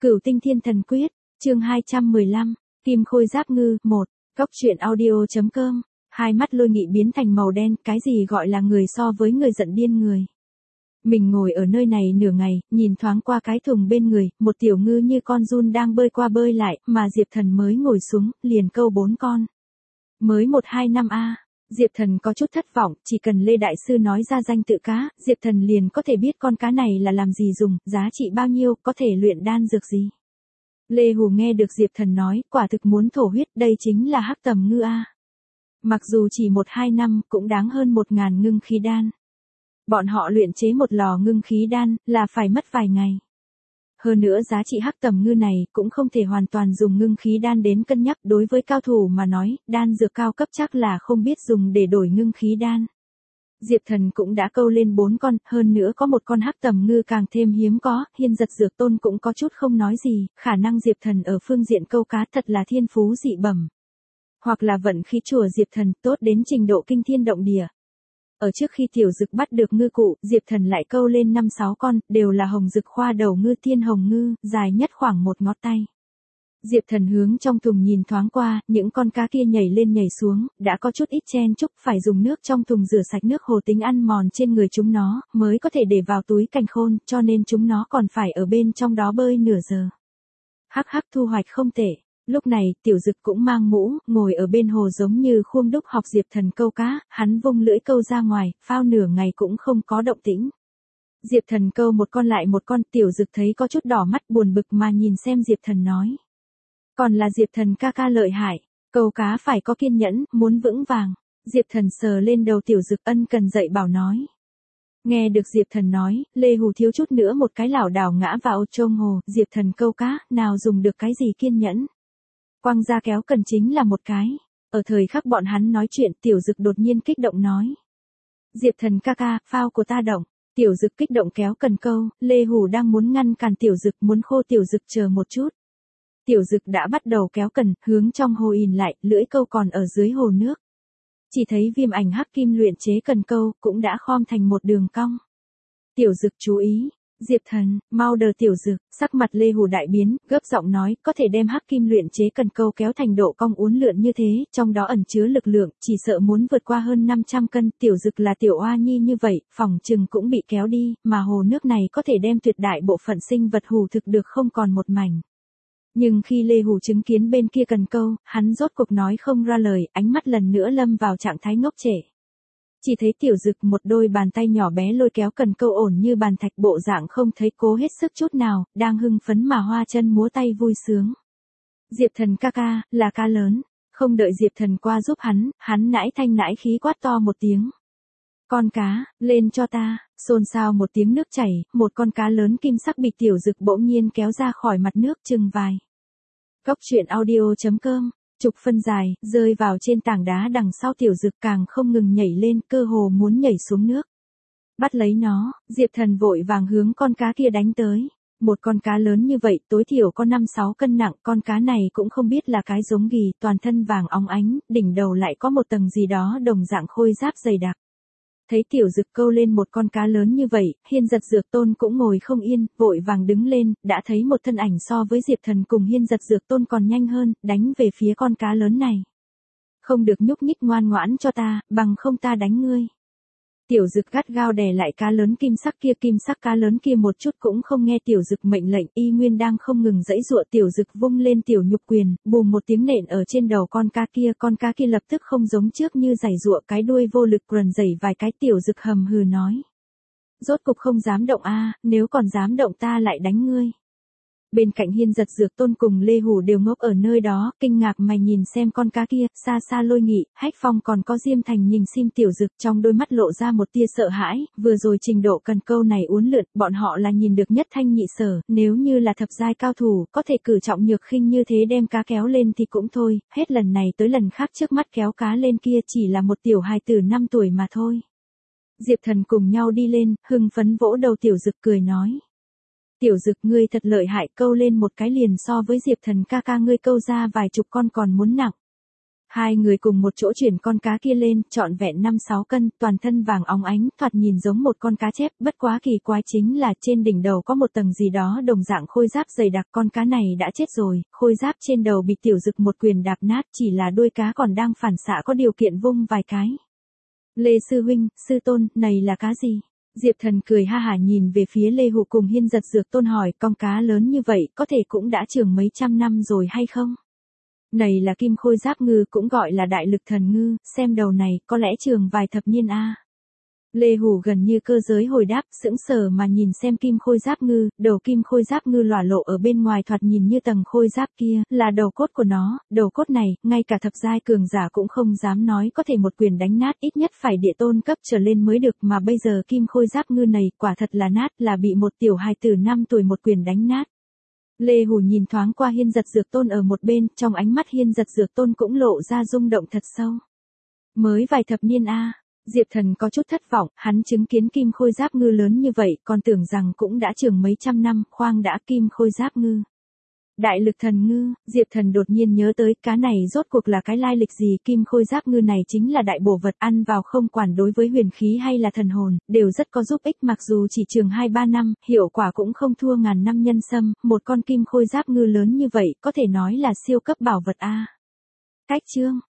Cửu Tinh Thiên Thần Quyết, chương 215, Kim Khôi Giáp Ngư, 1, Cóc truyện audio.com, hai mắt Lôi Nghị biến thành màu đen, cái gì gọi là người so với người giận điên người. Mình ngồi ở nơi này nửa ngày, nhìn thoáng qua cái thùng bên người, một tiểu ngư như con giun đang bơi qua bơi lại, mà Diệp Thần mới ngồi xuống, liền câu 4 con. Mới 1-2 năm a. Diệp Thần có chút thất vọng, chỉ cần Lê Đại Sư nói ra danh tự cá, Diệp Thần liền có thể biết con cá này là làm gì dùng, giá trị bao nhiêu, có thể luyện đan dược gì. Lê Hù nghe được Diệp Thần nói, quả thực muốn thổ huyết, đây chính là hắc tầm ngư a. Mặc dù chỉ 1-2 năm, cũng đáng hơn 1000 ngưng khí đan. Bọn họ luyện chế một lò ngưng khí đan, là phải mất vài ngày. Hơn nữa giá trị hắc tầm ngư này cũng không thể hoàn toàn dùng ngưng khí đan đến cân nhắc, đối với cao thủ mà nói, đan dược cao cấp chắc là không biết dùng để đổi ngưng khí đan. Diệp Thần cũng đã câu lên 4 con, hơn nữa có một con hắc tầm ngư càng thêm hiếm có, Hiên Giật Dược Tôn cũng có chút không nói gì, khả năng Diệp Thần ở phương diện câu cá thật là thiên phú dị bẩm. Hoặc là vận khí chùa Diệp Thần tốt đến trình độ kinh thiên động địa. Ở trước khi tiểu dực bắt được ngư cụ, Diệp Thần lại câu lên 5-6 con, đều là hồng dực khoa đầu ngư tiên hồng ngư, dài nhất khoảng 1 ngón tay. Diệp Thần hướng trong thùng nhìn thoáng qua, những con cá kia nhảy lên nhảy xuống, đã có chút ít chen chúc, phải dùng nước trong thùng rửa sạch nước hồ tính ăn mòn trên người chúng nó, mới có thể để vào túi cành khôn, cho nên chúng nó còn phải ở bên trong đó bơi nửa giờ. Hắc hắc, thu hoạch không tệ. Lúc này, tiểu dực cũng mang mũ, ngồi ở bên hồ giống như khuôn đúc học Diệp Thần câu cá, hắn vung lưỡi câu ra ngoài, phao nửa ngày cũng không có động tĩnh. Diệp Thần câu một con lại một con, tiểu dực thấy có chút đỏ mắt buồn bực mà nhìn xem Diệp Thần nói. Còn là Diệp Thần ca ca lợi hại, câu cá phải có kiên nhẫn, muốn vững vàng. Diệp Thần sờ lên đầu tiểu dực ân cần dạy bảo nói. Nghe được Diệp Thần nói, Lê Hù thiếu chút nữa một cái lảo đảo ngã vào trong hồ, Diệp Thần câu cá, nào dùng được cái gì kiên nhẫn. Quăng ra kéo cần chính là một cái. Ở thời khắc bọn hắn nói chuyện, tiểu dực đột nhiên kích động nói. Diệp Thần ca ca, phao của ta động. Tiểu dực kích động kéo cần câu, Lê Hù đang muốn ngăn cản tiểu dực, muốn khô tiểu dực chờ một chút. Tiểu dực đã bắt đầu kéo cần, hướng trong hồ in lại, lưỡi câu còn ở dưới hồ nước. Chỉ thấy viêm ảnh hắc kim luyện chế cần câu, cũng đã khom thành một đường cong. Tiểu dực chú ý. Diệp Thần, mau đờ tiểu dực, sắc mặt Lê Hù đại biến, gấp giọng nói, có thể đem hắc kim luyện chế cần câu kéo thành độ cong uốn lượn như thế, trong đó ẩn chứa lực lượng, chỉ sợ muốn vượt qua hơn 500 cân, tiểu dực là tiểu oa nhi như vậy, phỏng chừng cũng bị kéo đi, mà hồ nước này có thể đem tuyệt đại bộ phận sinh vật hù thực được không còn một mảnh. Nhưng khi Lê Hù chứng kiến bên kia cần câu, hắn rốt cuộc nói không ra lời, ánh mắt lần nữa lâm vào trạng thái ngốc trệ. Chỉ thấy tiểu dực một đôi bàn tay nhỏ bé lôi kéo cần câu ổn như bàn thạch, bộ dạng không thấy cố hết sức chút nào, đang hưng phấn mà hoa chân múa tay vui sướng. Diệp Thần ca ca, là cá lớn. Không đợi Diệp Thần qua giúp hắn nãi thanh nãi khí quát to một tiếng. Con cá, lên cho ta, xôn xao một tiếng nước chảy, một con cá lớn kim sắc bị tiểu dực bỗng nhiên kéo ra khỏi mặt nước chừng vài. Cóc truyện audio.com. Chục phân dài, rơi vào trên tảng đá đằng sau tiểu dực càng không ngừng nhảy lên, cơ hồ muốn nhảy xuống nước. Bắt lấy nó, Diệp Thần vội vàng hướng con cá kia đánh tới. Một con cá lớn như vậy, tối thiểu có 5-6 cân nặng, con cá này cũng không biết là cái giống gì, toàn thân vàng óng ánh, đỉnh đầu lại có một tầng gì đó đồng dạng khôi giáp dày đặc. Thấy tiểu dực câu lên một con cá lớn như vậy, Hiên Giật Dược Tôn cũng ngồi không yên, vội vàng đứng lên, đã thấy một thân ảnh so với Diệp Thần cùng Hiên Giật Dược Tôn còn nhanh hơn, đánh về phía con cá lớn này. Không được nhúc nhích, ngoan ngoãn cho ta, bằng không ta đánh ngươi. Tiểu dực gắt gao đè lại cá lớn kim sắc cá lớn kia một chút cũng không nghe tiểu dực mệnh lệnh, y nguyên đang không ngừng giãy giụa, tiểu dực vung lên tiểu nhục quyền, bùm một tiếng nện ở trên đầu con cá kia lập tức không giống trước như giãy giụa, cái đuôi vô lực rần rẩy vài cái, tiểu dực hầm hừ nói. Rốt cục không dám động a, nếu còn dám động ta lại đánh ngươi. Bên cạnh Hiên Giật Dược Tôn cùng Lê Hù đều ngốc ở nơi đó, kinh ngạc mày nhìn xem con cá kia, xa xa Lôi Nghị, Hách Phong còn có Diêm Thành nhìn xem tiểu dực, trong đôi mắt lộ ra một tia sợ hãi, vừa rồi trình độ cần câu này uốn lượn, bọn họ là nhìn được nhất thanh nhị sở, nếu như là thập giai cao thủ, có thể cử trọng nhược khinh như thế đem cá kéo lên thì cũng thôi, hết lần này tới lần khác trước mắt kéo cá lên kia chỉ là một tiểu hài tử 5 tuổi mà thôi. Diệp Thần cùng nhau đi lên, hưng phấn vỗ đầu tiểu dực cười nói. Tiểu dực ngươi thật lợi hại, câu lên một cái liền so với Diệp Thần ca ca ngươi câu ra vài chục con còn muốn nặng. Hai người cùng một chỗ chuyển con cá kia lên, trọn vẹn 5-6 cân, toàn thân vàng óng ánh, thoạt nhìn giống một con cá chép, bất quá kỳ quái chính là trên đỉnh đầu có một tầng gì đó đồng dạng khôi giáp dày đặc, con cá này đã chết rồi, khôi giáp trên đầu bị Tiểu Dực một quyền đạp nát, chỉ là đuôi cá còn đang phản xạ có điều kiện vung vài cái. Lê sư huynh, sư tôn, này là cá gì? Diệp Thần cười ha hả nhìn về phía Lê Hụ cùng Hiên Giật Dược Tôn hỏi, con cá lớn như vậy, có thể cũng đã trưởng mấy trăm năm rồi hay không? Này là kim khôi giáp ngư, cũng gọi là đại lực thần ngư, xem đầu này, có lẽ trường vài thập niên a. Lê Hủ gần như cơ giới hồi đáp, sững sờ mà nhìn xem kim khôi giáp ngư, đầu kim khôi giáp ngư lỏa lộ ở bên ngoài thoạt nhìn như tầng khôi giáp kia, là đầu cốt của nó, đầu cốt này, ngay cả thập giai cường giả cũng không dám nói có thể một quyền đánh nát, ít nhất phải địa tôn cấp trở lên mới được, mà bây giờ kim khôi giáp ngư này, quả thật là nát, là bị một tiểu hài tử 5 tuổi một quyền đánh nát. Lê Hủ nhìn thoáng qua Hiên Giật Dược Tôn ở một bên, trong ánh mắt Hiên Giật Dược Tôn cũng lộ ra rung động thật sâu. Mới vài thập niên a. Diệp Thần có chút thất vọng, hắn chứng kiến kim khôi giáp ngư lớn như vậy, còn tưởng rằng cũng đã trưởng mấy trăm năm, khoang đã kim khôi giáp ngư. Đại lực thần ngư, Diệp Thần đột nhiên nhớ tới, cá này rốt cuộc là cái lai lịch gì, kim khôi giáp ngư này chính là đại bổ vật, ăn vào không quản đối với huyền khí hay là thần hồn, đều rất có giúp ích, mặc dù chỉ trường 2-3 năm, hiệu quả cũng không thua ngàn năm nhân sâm, một con kim khôi giáp ngư lớn như vậy, có thể nói là siêu cấp bảo vật a. Cách chương